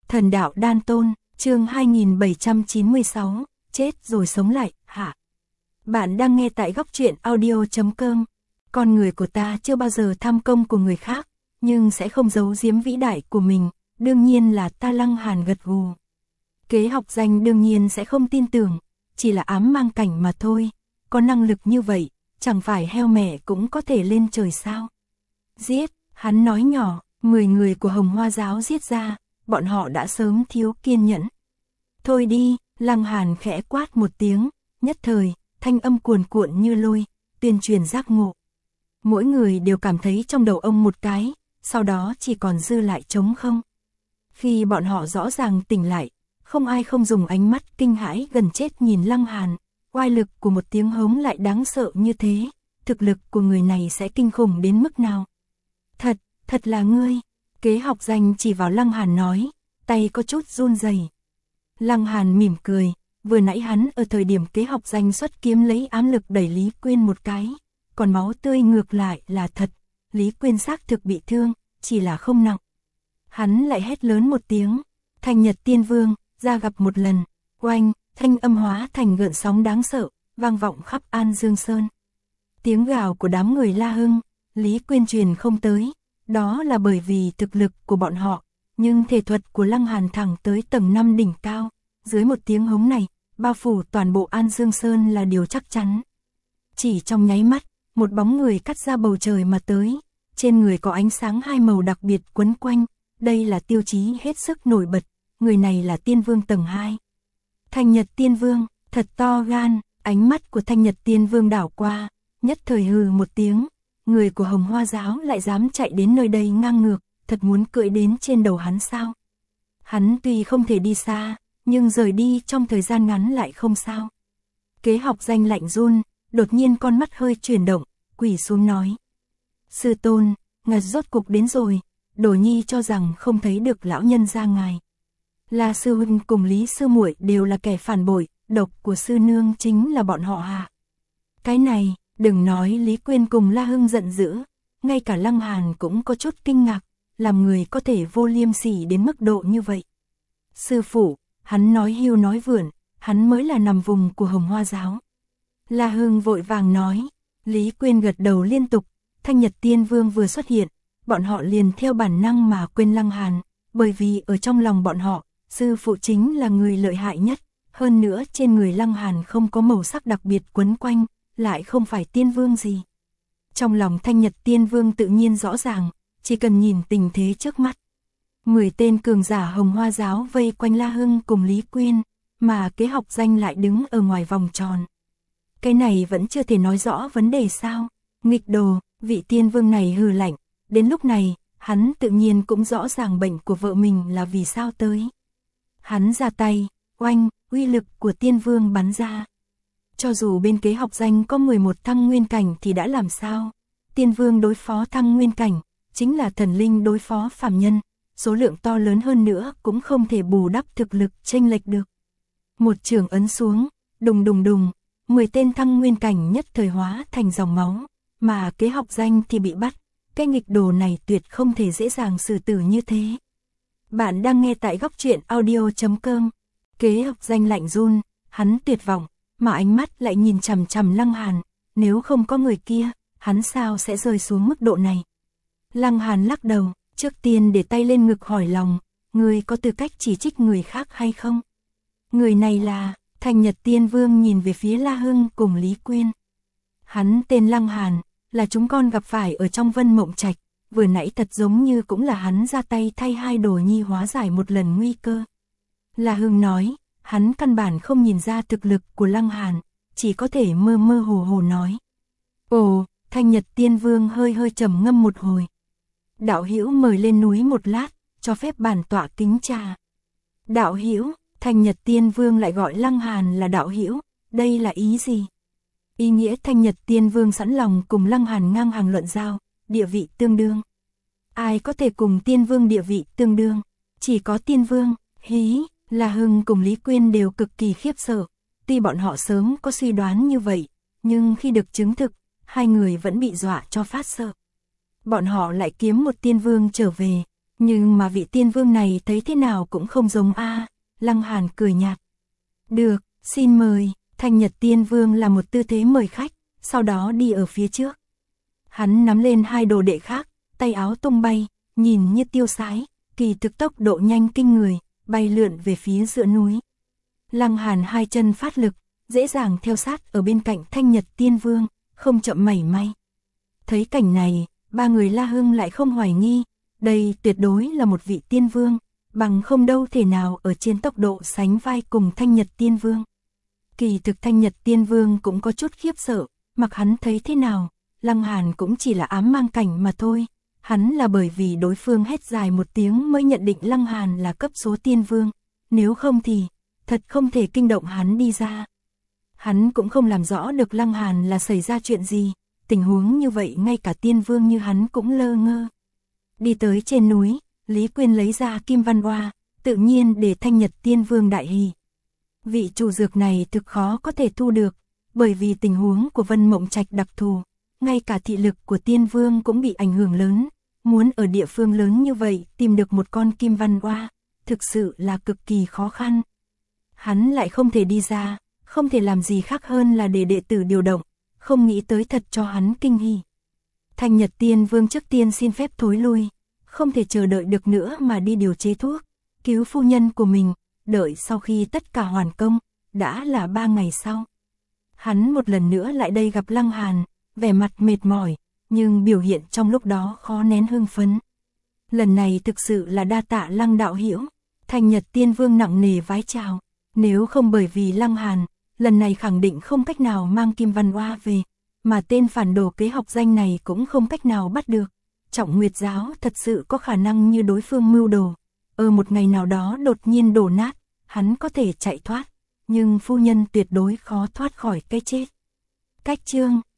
Thần đạo đan tôn, chương 2796, chết rồi sống lại, hạ. Bạn đang nghe tại góc truyện audio.com. Con người của ta chưa bao giờ tham công của người khác, nhưng sẽ không giấu giếm vĩ đại của mình, đương nhiên là ta. Lăng Hàn gật gù. Kế học danh đương nhiên sẽ không tin tưởng, chỉ là ám mang cảnh mà thôi, có năng lực như vậy, chẳng phải heo mẹ cũng có thể lên trời sao. Giết, hắn nói nhỏ, 10 người của Hồng Hoa giáo giết ra, bọn họ đã sớm thiếu kiên nhẫn. Thôi đi, Lăng Hàn khẽ quát một tiếng, nhất thời, thanh âm cuồn cuộn như lôi, tuyên truyền giác ngộ. Mỗi người đều cảm thấy trong đầu ông một cái, sau đó chỉ còn dư lại trống không. Khi bọn họ rõ ràng tỉnh lại, không ai không dùng ánh mắt kinh hãi gần chết nhìn Lăng Hàn, oai lực của một tiếng hống lại đáng sợ như thế, thực lực của người này sẽ kinh khủng đến mức nào. Thật là ngươi, Kế học danh chỉ vào Lăng Hàn nói, tay có chút run rẩy. Lăng Hàn mỉm cười, vừa nãy hắn ở thời điểm Kế học danh xuất kiếm lấy ám lực đẩy Lý Quyên một cái, còn máu tươi ngược lại là thật, Lý Quyên xác thực bị thương, chỉ là không nặng. Hắn lại hét lớn một tiếng, Thanh Nhật Tiên Vương, ra gặp một lần, oanh, thanh âm hóa thành gợn sóng đáng sợ, vang vọng khắp An Dương Sơn. Tiếng gào của đám người la hưng, Lý Quyên truyền không tới, đó là bởi vì thực lực của bọn họ, nhưng thể thuật của Lăng Hàn thẳng tới tầng 5 đỉnh cao, dưới một tiếng hống này, bao phủ toàn bộ An Dương Sơn là điều chắc chắn. Chỉ trong nháy mắt, một bóng người cắt ra bầu trời mà tới, trên người có ánh sáng hai màu đặc biệt quấn quanh, đây là tiêu chí hết sức nổi bật, người này là Tiên Vương tầng 2. Thanh Nhật Tiên Vương, thật to gan, ánh mắt của Thanh Nhật Tiên Vương đảo qua, nhất thời hừ một tiếng, người của Hồng Hoa giáo lại dám chạy đến nơi đây ngang ngược, thật muốn cưỡi đến trên đầu hắn sao? Hắn tuy không thể đi xa, nhưng rời đi trong thời gian ngắn lại không sao. Kế học danh lạnh run, đột nhiên con mắt hơi chuyển động, quỳ xuống nói. Sư tôn, ngài rốt cục đến rồi, Đồ Nhi cho rằng không thấy được lão nhân gia ngài. La sư huynh cùng Lý sư muội đều là kẻ phản bội, độc của sư nương chính là bọn họ hạ. Cái này, đừng nói Lý Quyên cùng La Hưng giận dữ, ngay cả Lăng Hàn cũng có chút kinh ngạc, làm người có thể vô liêm sỉ đến mức độ như vậy. Sư phụ, hắn nói hưu nói vượn, hắn mới là nằm vùng của Hồng Hoa giáo. La Hưng vội vàng nói, Lý Quyên gật đầu liên tục, Thanh Nhật Tiên Vương vừa xuất hiện, bọn họ liền theo bản năng mà quên Lăng Hàn, bởi vì ở trong lòng bọn họ, sư phụ chính là người lợi hại nhất, hơn nữa trên người Lăng Hàn không có màu sắc đặc biệt quấn quanh, lại không phải tiên vương gì. Trong lòng Thanh Nhật Tiên Vương tự nhiên rõ ràng, chỉ cần nhìn tình thế trước mắt. 10 tên cường giả Hồng Hoa giáo vây quanh La Hưng cùng Lý Quyên, mà Kế học danh lại đứng ở ngoài vòng tròn. Cái này vẫn chưa thể nói rõ vấn đề sao? Nghịch đồ, vị tiên vương này hừ lạnh, đến lúc này, hắn tự nhiên cũng rõ ràng bệnh của vợ mình là vì sao tới. Hắn ra tay, oanh, uy lực của tiên vương bắn ra. Cho dù bên Kế học danh có 11 thăng nguyên cảnh thì đã làm sao? Tiên vương đối phó thăng nguyên cảnh, chính là thần linh đối phó phàm nhân, số lượng to lớn hơn nữa cũng không thể bù đắp thực lực chênh lệch được. Một chưởng ấn xuống, đùng đùng đùng, 10 tên thăng nguyên cảnh nhất thời hóa thành dòng máu, mà Kế học danh thì bị bắt, cái nghịch đồ này tuyệt không thể dễ dàng xử tử như thế. Bạn đang nghe tại góc truyện audio.com. Kế học danh lạnh run, hắn tuyệt vọng, mà ánh mắt lại nhìn chằm chằm Lăng Hàn, nếu không có người kia, hắn sao sẽ rơi xuống mức độ này. Lăng Hàn lắc đầu, trước tiên để tay lên ngực hỏi lòng, người có tư cách chỉ trích người khác hay không? Người này là, Thanh Nhật Tiên Vương nhìn về phía La Hưng cùng Lý Quyên. Hắn tên Lăng Hàn, là chúng con gặp phải ở trong Vân Mộng Trạch, vừa nãy thật giống như cũng là hắn ra tay thay hai Đồ Nhi hóa giải một lần nguy cơ. La Hưng nói, hắn căn bản không nhìn ra thực lực của Lăng Hàn, chỉ có thể mơ mơ hồ hồ nói. Ồ, Thanh Nhật Tiên Vương hơi hơi trầm ngâm một hồi. Đạo hữu mời lên núi một lát, cho phép bản tọa kính trà. Đạo hữu, Thanh Nhật Tiên Vương lại gọi Lăng Hàn là đạo hữu, đây là ý gì? Ý nghĩa Thanh Nhật Tiên Vương sẵn lòng cùng Lăng Hàn ngang hàng luận giao, địa vị tương đương. Ai có thể cùng Tiên Vương địa vị tương đương? Chỉ có Tiên Vương, hí. La Hưng cùng Lý Quyên đều cực kỳ khiếp sợ, tuy bọn họ sớm có suy đoán như vậy, nhưng khi được chứng thực, hai người vẫn bị dọa cho phát sợ. Bọn họ lại kiếm một tiên vương trở về, Nhưng mà vị tiên vương này thấy thế nào cũng không giống a. Lăng Hàn cười nhạt. Được, xin mời. Thanh Nhật Tiên Vương là một tư thế mời khách, sau đó đi ở phía trước. Hắn nắm lên hai đồ đệ khác, tay áo tung bay, nhìn như tiêu sái, kỳ thực tốc độ nhanh kinh người, bay lượn về phía giữa núi. Lăng Hàn hai chân phát lực, dễ dàng theo sát ở bên cạnh Thanh Nhật Tiên Vương, không chậm mảy may. Thấy cảnh này, ba người La Hưng lại không hoài nghi, đây tuyệt đối là một vị tiên vương, bằng không đâu thể nào ở trên tốc độ sánh vai cùng Thanh Nhật Tiên Vương. Kỳ thực Thanh Nhật Tiên Vương cũng có chút khiếp sợ, mặc hắn thấy thế nào, Lăng Hàn cũng chỉ là ám mang cảnh mà thôi. Hắn là bởi vì đối phương hét dài một tiếng mới nhận định Lăng Hàn là cấp số tiên vương, nếu không thì, thật không thể kinh động hắn đi ra. Hắn cũng không làm rõ được Lăng Hàn là xảy ra chuyện gì, tình huống như vậy ngay cả tiên vương như hắn cũng lơ ngơ. Đi tới trên núi, Lý Quyên lấy ra Kim Văn Oa, tự nhiên để Thanh Nhật Tiên Vương đại hỉ. Vị chủ dược này thực khó có thể thu được, bởi vì tình huống của Vân Mộng Trạch đặc thù, ngay cả thị lực của tiên vương cũng bị ảnh hưởng lớn, muốn ở địa phương lớn như vậy tìm được một con Kim Văn Oa, thực sự là cực kỳ khó khăn. Hắn lại không thể đi ra, không thể làm gì khác hơn là để đệ tử điều động, không nghĩ tới thật cho hắn kinh hỉ. Thanh Nhật Tiên Vương trước tiên xin phép thối lui, không thể chờ đợi được nữa mà đi điều chế thuốc, cứu phu nhân của mình, đợi sau khi tất cả hoàn công, đã là 3 ngày sau. Hắn một lần nữa lại đây gặp Lăng Hàn, vẻ mặt mệt mỏi, nhưng biểu hiện trong lúc đó khó nén hưng phấn. Lần này thực sự là đa tạ Lăng đạo hữu. Thanh Nhật Tiên Vương nặng nề vái chào, nếu không bởi vì Lăng Hàn, lần này khẳng định không cách nào mang Kim Văn Oa về, mà tên phản đồ kế học danh này cũng không cách nào bắt được. Trọng Nguyệt giáo thật sự có khả năng như đối phương mưu đồ, ở một ngày nào đó đột nhiên đổ nát, hắn có thể chạy thoát, nhưng phu nhân tuyệt đối khó thoát khỏi cái chết. Cách chương